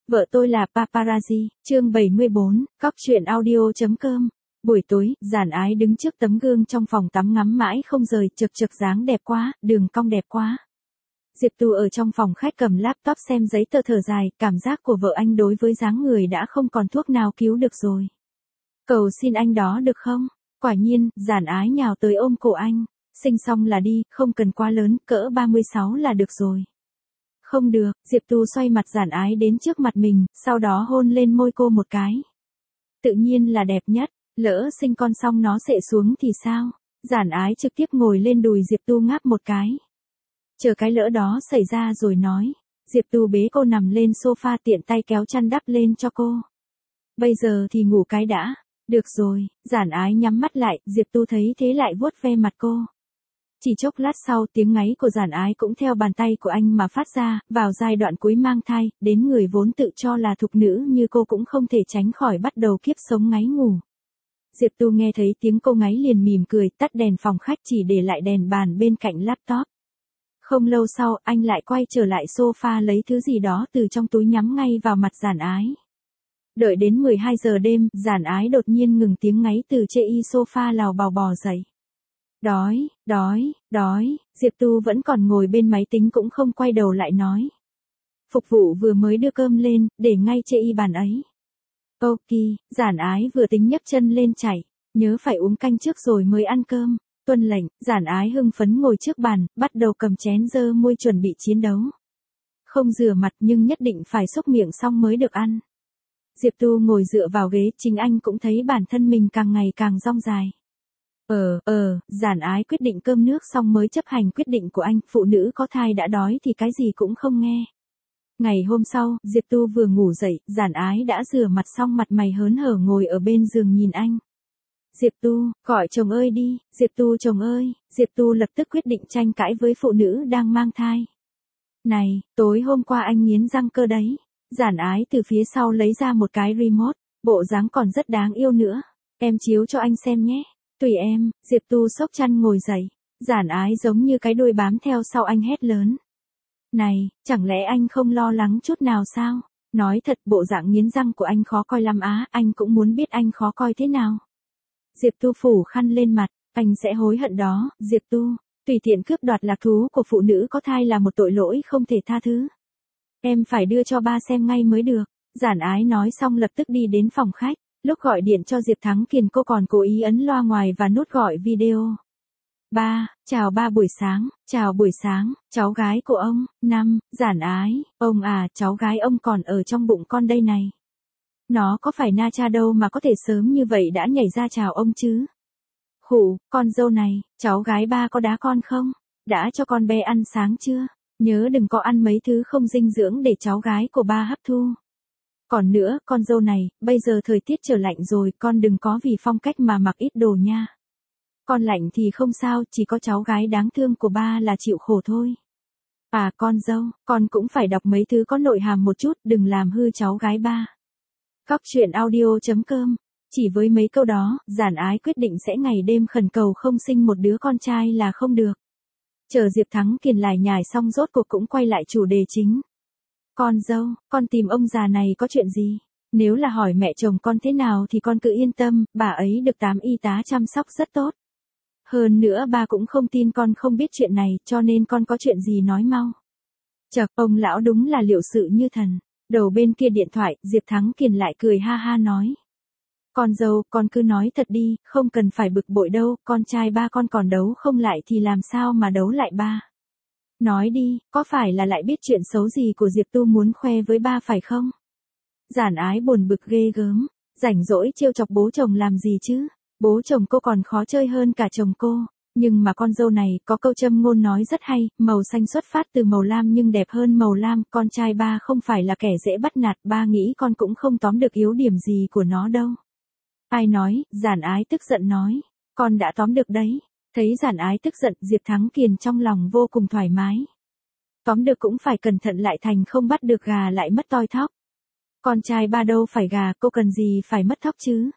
Vợ tôi là paparazzi, chương 74, cóc truyện audio.com. Buổi tối, Giản Ái đứng trước tấm gương trong phòng tắm ngắm mãi không rời, chực chực dáng đẹp quá, đường cong đẹp quá. Diệp Tu ở trong phòng khách cầm laptop xem giấy tờ thở dài, cảm giác của vợ anh đối với dáng người đã không còn thuốc nào cứu được rồi. Cầu xin anh đó được không? Quả nhiên, Giản Ái nhào tới ôm cổ anh. Sinh xong là đi, không cần quá lớn, cỡ 36 là được rồi. Không được, Diệp Tu xoay mặt Giản Ái đến trước mặt mình, sau đó hôn lên môi cô một cái. Tự nhiên là đẹp nhất, lỡ sinh con xong nó xệ xuống thì sao? Giản Ái trực tiếp ngồi lên đùi Diệp Tu ngáp một cái. Chờ cái lỡ đó xảy ra rồi nói. Diệp Tu bế cô nằm lên sofa tiện tay kéo chăn đắp lên cho cô. Bây giờ thì ngủ cái đã. Được rồi, Giản Ái nhắm mắt lại, Diệp Tu thấy thế lại vuốt ve mặt cô. Chỉ chốc lát sau tiếng ngáy của Giản Ái cũng theo bàn tay của anh mà phát ra, vào giai đoạn cuối mang thai, đến người vốn tự cho là thục nữ như cô cũng không thể tránh khỏi bắt đầu kiếp sống ngáy ngủ. Diệp Tu nghe thấy tiếng cô ngáy liền mỉm cười, tắt đèn phòng khách chỉ để lại đèn bàn bên cạnh laptop. Không lâu sau, anh lại quay trở lại sofa lấy thứ gì đó từ trong túi nhắm ngay vào mặt Giản Ái. Đợi đến 12 giờ đêm, Giản Ái đột nhiên ngừng tiếng ngáy từ trên sofa lào bào bò dậy. Đói, đói, đói, Diệp Tu vẫn còn ngồi bên máy tính cũng không quay đầu lại nói. Phục vụ vừa mới đưa cơm lên, để ngay trên bàn ấy. Ok, Giản Ái vừa tính nhấc chân lên chạy, nhớ phải uống canh trước rồi mới ăn cơm. Tuân lệnh, Giản Ái hưng phấn ngồi trước bàn, bắt đầu cầm chén dơ môi chuẩn bị chiến đấu. Không rửa mặt nhưng nhất định phải xúc miệng xong mới được ăn. Diệp Tu ngồi dựa vào ghế, chính anh cũng thấy bản thân mình càng ngày càng dong dài. Giản Ái quyết định cơm nước xong mới chấp hành quyết định của anh, phụ nữ có thai đã đói thì cái gì cũng không nghe. Ngày hôm sau, Diệp Tu vừa ngủ dậy, Giản Ái đã rửa mặt xong mặt mày hớn hở ngồi ở bên giường nhìn anh. Diệp Tu, gọi chồng ơi đi, Diệp Tu chồng ơi, Diệp Tu lập tức quyết định tranh cãi với phụ nữ đang mang thai. Này, tối hôm qua anh nghiến răng cơ đấy. Giản Ái từ phía sau lấy ra một cái remote, bộ dáng còn rất đáng yêu nữa. Em chiếu cho anh xem nhé. Tùy em, Diệp Tu xốc chăn ngồi dậy. Giản Ái giống như cái đuôi bám theo sau anh hét lớn. Này, chẳng lẽ anh không lo lắng chút nào sao? Nói thật bộ dạng nghiến răng của anh khó coi lắm á, anh cũng muốn biết anh khó coi thế nào. Diệp Tu phủ khăn lên mặt, anh sẽ hối hận đó, Diệp Tu. Tùy tiện cướp đoạt lạc thú của phụ nữ có thai là một tội lỗi không thể tha thứ. Em phải đưa cho ba xem ngay mới được. Giản Ái nói xong lập tức đi đến phòng khách. Lúc gọi điện cho Diệp Thắng Kiền cô còn cố ý ấn loa ngoài và nút gọi video. Ba, chào ba buổi sáng, cháu gái của ông. Năm, Giản Ái, ông à, cháu gái ông còn ở trong bụng con đây này. Nó có phải na cha đâu mà có thể sớm như vậy đã nhảy ra chào ông chứ. Khụ, con dâu này, cháu gái ba có đá con không? Đã cho con bé ăn sáng chưa? Nhớ đừng có ăn mấy thứ không dinh dưỡng để cháu gái của ba hấp thu. Còn nữa, con dâu này, bây giờ thời tiết trở lạnh rồi, con đừng có vì phong cách mà mặc ít đồ nha. Con lạnh thì không sao, chỉ có cháu gái đáng thương của ba là chịu khổ thôi. À con dâu, con cũng phải đọc mấy thứ có nội hàm một chút, đừng làm hư cháu gái ba. Cóc truyện audio.com. Chỉ với mấy câu đó, Giản Ái quyết định sẽ ngày đêm khẩn cầu không sinh một đứa con trai là không được. Chờ Diệp Thắng Kiền lải nhải xong rốt cuộc cũng quay lại chủ đề chính. Con dâu, con tìm ông già này có chuyện gì? Nếu là hỏi mẹ chồng con thế nào thì con cứ yên tâm, bà ấy được 8 y tá chăm sóc rất tốt. Hơn nữa ba cũng không tin con không biết chuyện này, cho nên con có chuyện gì nói mau. Chậc, ông lão đúng là liệu sự như thần. Đầu bên kia điện thoại, Diệp Thắng Kiền lại cười ha ha nói. Con dâu, con cứ nói thật đi, không cần phải bực bội đâu, con trai ba con còn đấu không lại thì làm sao mà đấu lại ba. Nói đi, có phải là lại biết chuyện xấu gì của Diệp Tu muốn khoe với ba phải không? Giản Ái buồn bực ghê gớm, rảnh rỗi trêu chọc bố chồng làm gì chứ? Bố chồng cô còn khó chơi hơn cả chồng cô. Nhưng mà con dâu này có câu châm ngôn nói rất hay, màu xanh xuất phát từ màu lam nhưng đẹp hơn màu lam, con trai ba không phải là kẻ dễ bắt nạt, ba nghĩ con cũng không tóm được yếu điểm gì của nó đâu. Ai nói, Giản Ái tức giận nói, con đã tóm được đấy. Thấy Giản Ái tức giận, Diệp Thắng Kiền trong lòng vô cùng thoải mái. Tóm được cũng phải cẩn thận lại thành không bắt được gà lại mất toi thóp. Con trai ba đâu phải gà, cô cần gì phải mất thóp chứ.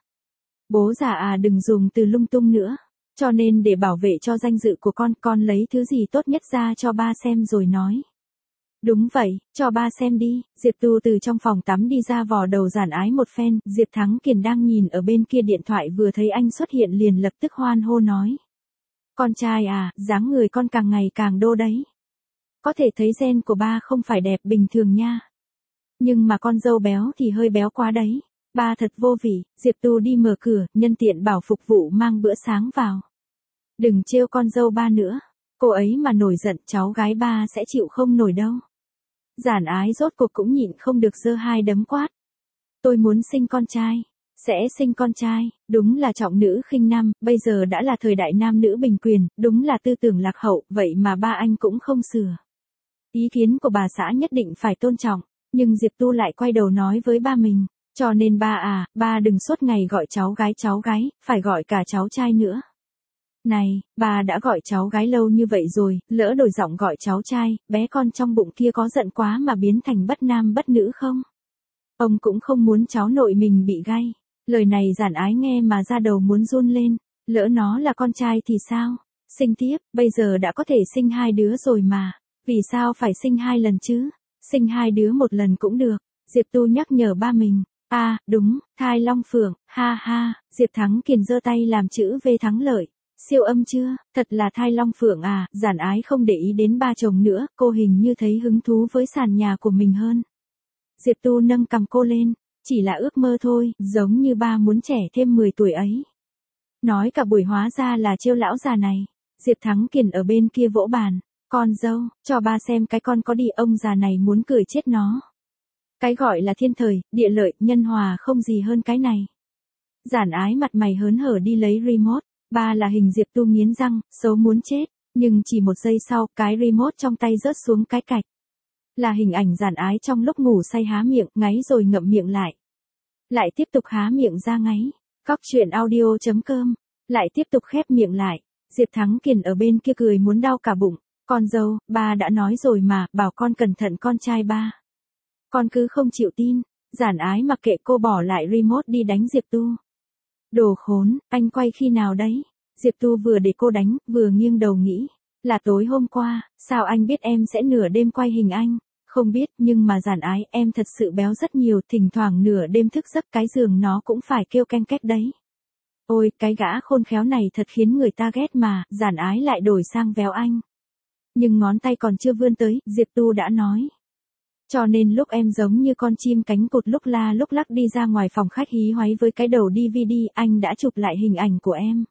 Bố già à đừng dùng từ lung tung nữa. Cho nên để bảo vệ cho danh dự của con lấy thứ gì tốt nhất ra cho ba xem rồi nói. Đúng vậy, cho ba xem đi. Diệp Tu từ trong phòng tắm đi ra vò đầu Giản Ái một phen, Diệp Thắng Kiền đang nhìn ở bên kia điện thoại vừa thấy anh xuất hiện liền lập tức hoan hô nói. Con trai à, dáng người con càng ngày càng đô đấy. Có thể thấy gen của ba không phải đẹp bình thường nha. Nhưng mà con dâu béo thì hơi béo quá đấy. Ba thật vô vị. Diệp Tu đi mở cửa, nhân tiện bảo phục vụ mang bữa sáng vào. Đừng trêu con dâu ba nữa. Cô ấy mà nổi giận cháu gái ba sẽ chịu không nổi đâu. Giản Ái rốt cuộc cũng nhịn không được giơ hai đấm quát. Tôi muốn sinh con trai. Sẽ sinh con trai, đúng là trọng nữ khinh nam, bây giờ đã là thời đại nam nữ bình quyền, đúng là tư tưởng lạc hậu, vậy mà ba anh cũng không sửa. Ý kiến của bà xã nhất định phải tôn trọng, nhưng Diệp Tu lại quay đầu nói với ba mình, cho nên ba à, ba đừng suốt ngày gọi cháu gái, phải gọi cả cháu trai nữa. Này, ba đã gọi cháu gái lâu như vậy rồi, lỡ đổi giọng gọi cháu trai, bé con trong bụng kia có giận quá mà biến thành bất nam bất nữ không? Ông cũng không muốn cháu nội mình bị gay. Lời này Giản Ái nghe mà da đầu muốn run lên, lỡ nó là con trai thì sao? Sinh tiếp, bây giờ đã có thể sinh hai đứa rồi mà, vì sao phải sinh hai lần chứ? Sinh hai đứa một lần cũng được. Diệp Tu nhắc nhở ba mình. À, đúng, thai long phượng, ha ha. Diệp Thắng Kiền giơ tay làm chữ V thắng lợi. Siêu âm chưa? Thật là thai long phượng à? Giản Ái không để ý đến ba chồng nữa, cô hình như thấy hứng thú với sàn nhà của mình hơn. Diệp Tu nâng cằm cô lên. Chỉ là ước mơ thôi, giống như ba muốn trẻ thêm 10 tuổi ấy. Nói cả buổi hóa ra là trêu lão già này. Diệp Thắng Kiền ở bên kia vỗ bàn. Con dâu, cho ba xem cái con có đi, ông già này muốn cười chết nó. Cái gọi là thiên thời, địa lợi, nhân hòa không gì hơn cái này. Giản Ái mặt mày hớn hở đi lấy remote. Ba là hình Diệp Tu nghiến răng, xấu muốn chết. Nhưng chỉ một giây sau, cái remote trong tay rớt xuống cái cạch. Là hình ảnh Giản Ái trong lúc ngủ say há miệng, ngáy rồi ngậm miệng lại. Lại tiếp tục há miệng ra ngáy. Cóc truyện audio.com. Lại tiếp tục khép miệng lại. Diệp Thắng Kiền ở bên kia cười muốn đau cả bụng. Con dâu, ba đã nói rồi mà, bảo con cẩn thận con trai ba. Con cứ không chịu tin. Giản Ái mặc kệ cô bỏ lại remote đi đánh Diệp Tu. Đồ khốn, anh quay khi nào đấy? Diệp Tu vừa để cô đánh, vừa nghiêng đầu nghĩ. Là tối hôm qua, sao anh biết em sẽ nửa đêm quay hình anh? Không biết, nhưng mà Giản Ái, em thật sự béo rất nhiều, thỉnh thoảng nửa đêm thức giấc cái giường nó cũng phải kêu ken két đấy. Ôi, cái gã khôn khéo này thật khiến người ta ghét mà, Giản Ái lại đổi sang véo anh. Nhưng ngón tay còn chưa vươn tới, Diệp Tu đã nói. Cho nên lúc em giống như con chim cánh cụt lúc la lúc lắc đi ra ngoài phòng khách hí hoáy với cái đầu DVD, anh đã chụp lại hình ảnh của em.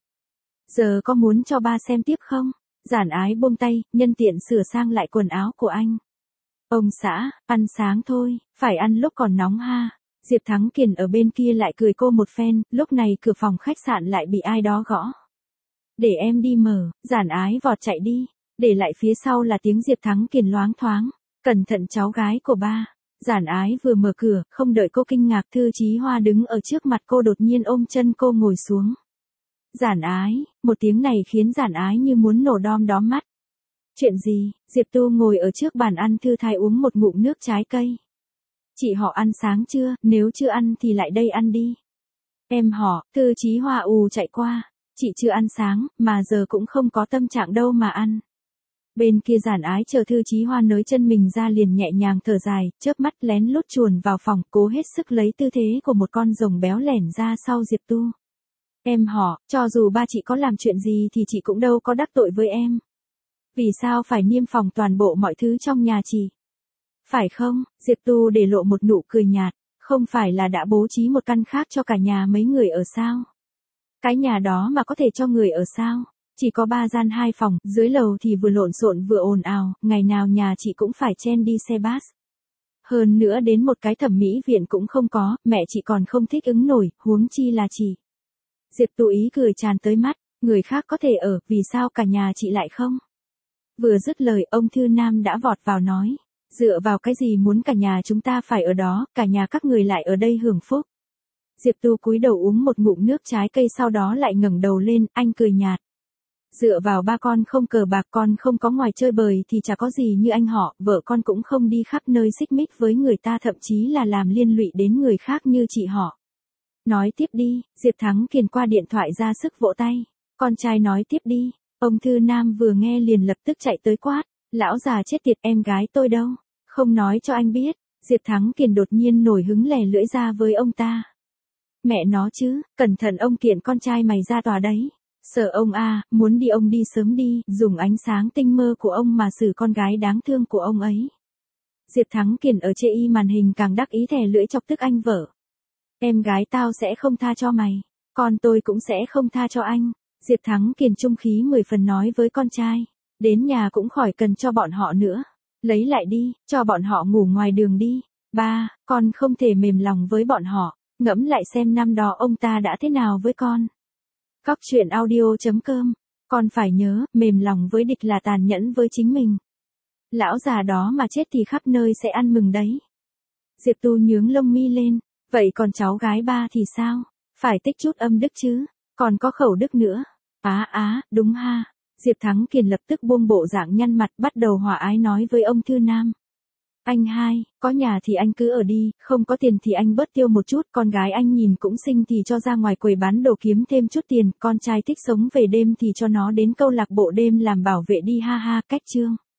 Giờ có muốn cho ba xem tiếp không? Giản Ái buông tay, nhân tiện sửa sang lại quần áo của anh. Ông xã, ăn sáng thôi, phải ăn lúc còn nóng ha. Diệp Thắng Kiền ở bên kia lại cười cô một phen, lúc này cửa phòng khách sạn lại bị ai đó gõ. Để em đi mở, Giản Ái vọt chạy đi, để lại phía sau là tiếng Diệp Thắng Kiền loáng thoáng. Cẩn thận cháu gái của ba. Giản Ái vừa mở cửa, không đợi cô kinh ngạc, Thư Chí Hoa đứng ở trước mặt cô đột nhiên ôm chân cô ngồi xuống. Giản Ái, một tiếng này khiến Giản Ái như muốn nổ đom đóm mắt. Chuyện gì? Diệp Tu ngồi ở trước bàn ăn thư thái uống một ngụm nước trái cây. Chị họ ăn sáng chưa? Nếu chưa ăn thì lại đây ăn đi. Em họ, Thư Chí Hoa chạy qua. Chị chưa ăn sáng, mà giờ cũng không có tâm trạng đâu mà ăn. Bên kia Giản Ái chờ Thư Chí Hoa nới chân mình ra liền nhẹ nhàng thở dài, chớp mắt lén lút chuồn vào phòng, cố hết sức lấy tư thế của một con rồng béo lẻn ra sau Diệp Tu. Em họ, cho dù ba chị có làm chuyện gì thì chị cũng đâu có đắc tội với em. Vì sao phải niêm phòng toàn bộ mọi thứ trong nhà chị? Phải không? Diệp Tu để lộ một nụ cười nhạt, không phải là đã bố trí một căn khác cho cả nhà mấy người ở sao? Cái nhà đó mà có thể cho người ở sao? Chỉ có 3 gian 2 phòng, dưới lầu thì vừa lộn xộn vừa ồn ào, ngày nào nhà chị cũng phải chen đi xe bus. Hơn nữa đến một cái thẩm mỹ viện cũng không có, mẹ chị còn không thích ứng nổi, huống chi là chị. Diệp Tu ý cười tràn tới mắt, người khác có thể ở, vì sao cả nhà chị lại không? Vừa dứt lời, ông Thư Nam đã vọt vào nói, dựa vào cái gì muốn cả nhà chúng ta phải ở đó, cả nhà các người lại ở đây hưởng phúc. Diệp Tu cúi đầu uống một ngụm nước trái cây sau đó lại ngẩng đầu lên, anh cười nhạt. Dựa vào ba con không cờ bạc, con không có ngoài chơi bời thì chả có gì như anh họ, vợ con cũng không đi khắp nơi xích mích với người ta, thậm chí là làm liên lụy đến người khác như chị họ. Nói tiếp đi, Diệp Thắng Kiền qua điện thoại ra sức vỗ tay. Con trai nói tiếp đi. Ông Thư Nam vừa nghe liền lập tức chạy tới quát. Lão già chết tiệt, em gái tôi đâu? Không nói cho anh biết, Diệp Thắng Kiền đột nhiên nổi hứng lè lưỡi ra với ông ta. Mẹ nó chứ, cẩn thận ông kiện con trai mày ra tòa đấy. Sợ ông à, muốn đi ông đi sớm đi, dùng ánh sáng tinh mơ của ông mà xử con gái đáng thương của ông ấy. Diệp Thắng Kiền ở chê y màn hình càng đắc ý thè lưỡi chọc tức anh vợ. Em gái tao sẽ không tha cho mày, con tôi cũng sẽ không tha cho anh. Diệp Thắng Kiền trung khí 10 phần nói với con trai. Đến nhà cũng khỏi cần cho bọn họ nữa. Lấy lại đi, cho bọn họ ngủ ngoài đường đi. Ba, con không thể mềm lòng với bọn họ. Ngẫm lại xem năm đó ông ta đã thế nào với con. Cóc truyện audio.com. Con phải nhớ, mềm lòng với địch là tàn nhẫn với chính mình. Lão già đó mà chết thì khắp nơi sẽ ăn mừng đấy. Diệp Tu nhướng lông mi lên. Vậy còn cháu gái ba thì sao? Phải tích chút âm đức chứ. Còn có khẩu đức nữa. Đúng ha. Diệp Thắng Kiền lập tức buông bộ dạng nhăn mặt bắt đầu hòa ái nói với ông Thư Nam. Anh hai, có nhà thì anh cứ ở đi, không có tiền thì anh bớt tiêu một chút, con gái anh nhìn cũng xinh thì cho ra ngoài quầy bán đồ kiếm thêm chút tiền, con trai thích sống về đêm thì cho nó đến câu lạc bộ đêm làm bảo vệ đi ha ha, cách chương.